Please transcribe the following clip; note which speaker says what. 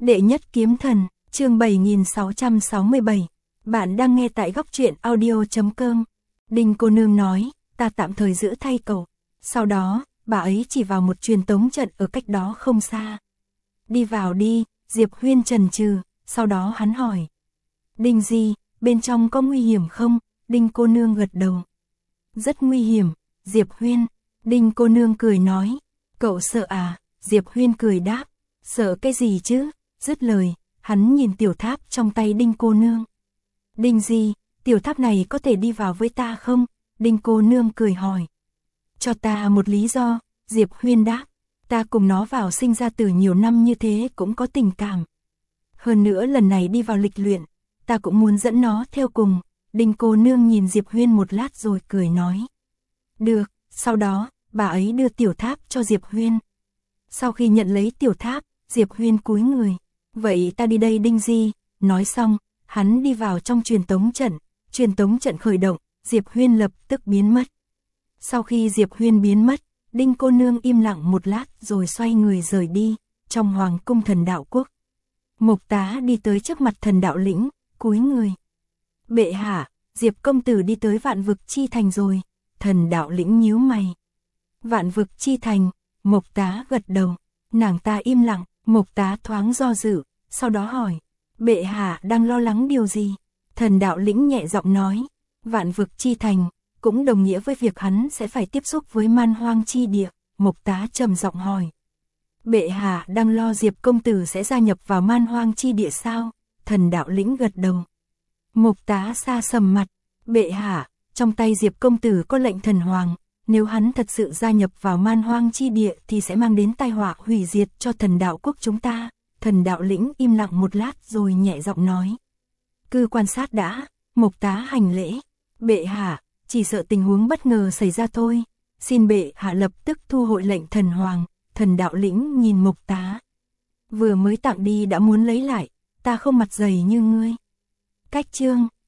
Speaker 1: Đệ nhất kiếm thần, chương 7667. Bạn đang nghe tại góc truyện audio.com. Đinh cô nương nói, ta tạm thời giữ thay cậu. Sau đó, bà ấy chỉ vào một truyền tống trận ở cách đó không xa. Đi vào đi, Diệp Huyên chần chừ, sau đó hắn hỏi. Đinh Di, bên trong có nguy hiểm không? Đinh cô nương gật đầu. Rất nguy hiểm, Diệp Huyên. Đinh cô nương cười nói. Cậu sợ à? Diệp Huyên cười đáp. Sợ cái gì chứ? Dứt lời, hắn nhìn tiểu tháp trong tay Đinh cô nương. Đinh Di, tiểu tháp này có thể đi vào với ta không? Đinh cô nương cười hỏi. Cho ta một lý do, Diệp Huyên đáp. Ta cùng nó vào sinh ra từ nhiều năm như thế cũng có tình cảm. Hơn nữa lần này đi vào lịch luyện, ta cũng muốn dẫn nó theo cùng. Đinh cô nương nhìn Diệp Huyên một lát rồi cười nói. Được, sau đó, bà ấy đưa tiểu tháp cho Diệp Huyên. Sau khi nhận lấy tiểu tháp, Diệp Huyên cúi người. Vậy ta đi đây Đinh Di. Nói xong, hắn đi vào trong truyền tống trận khởi động, Diệp Huyên lập tức biến mất. Sau khi Diệp Huyên biến mất, Đinh cô nương im lặng một lát rồi xoay người rời đi, trong hoàng cung Thần Đạo Quốc. Mộc Tá đi tới trước mặt Thần Đạo Lĩnh, cúi người. Bệ hạ, Diệp công tử đi tới Vạn Vực Chi Thành rồi. Thần Đạo Lĩnh nhíu mày. Vạn Vực Chi Thành, Mộc Tá gật đầu. Nàng ta im lặng, Mộc Tá thoáng do dự, sau đó hỏi. Bệ hạ đang lo lắng điều gì? Thần Đạo Lĩnh nhẹ giọng nói. Vạn Vực Chi Thành, cũng đồng nghĩa với việc hắn sẽ phải tiếp xúc với Man Hoang Chi Địa. Mộc Tá trầm giọng hỏi. Bệ hạ đang lo Diệp công tử sẽ gia nhập vào Man Hoang Chi Địa sao? Thần Đạo Lĩnh gật đầu. Mộc Tá xa sầm mặt. Bệ hạ, trong tay Diệp công tử có lệnh thần hoàng. Nếu hắn thật sự gia nhập vào Man Hoang Chi Địa thì sẽ mang đến tai họa hủy diệt cho Thần Đạo Quốc chúng ta. Thần Đạo Lĩnh im lặng một lát rồi nhẹ giọng nói. Cứ quan sát đã. Mộc Tá hành lễ. Bệ hạ, chỉ sợ tình huống bất ngờ xảy ra thôi. Xin bệ hạ lập tức thu hồi lệnh thần hoàng. Thần Đạo Lĩnh nhìn Mộc Tá. Vừa mới tặng đi đã muốn lấy lại. Ta không mặt dày như ngươi. Cách chương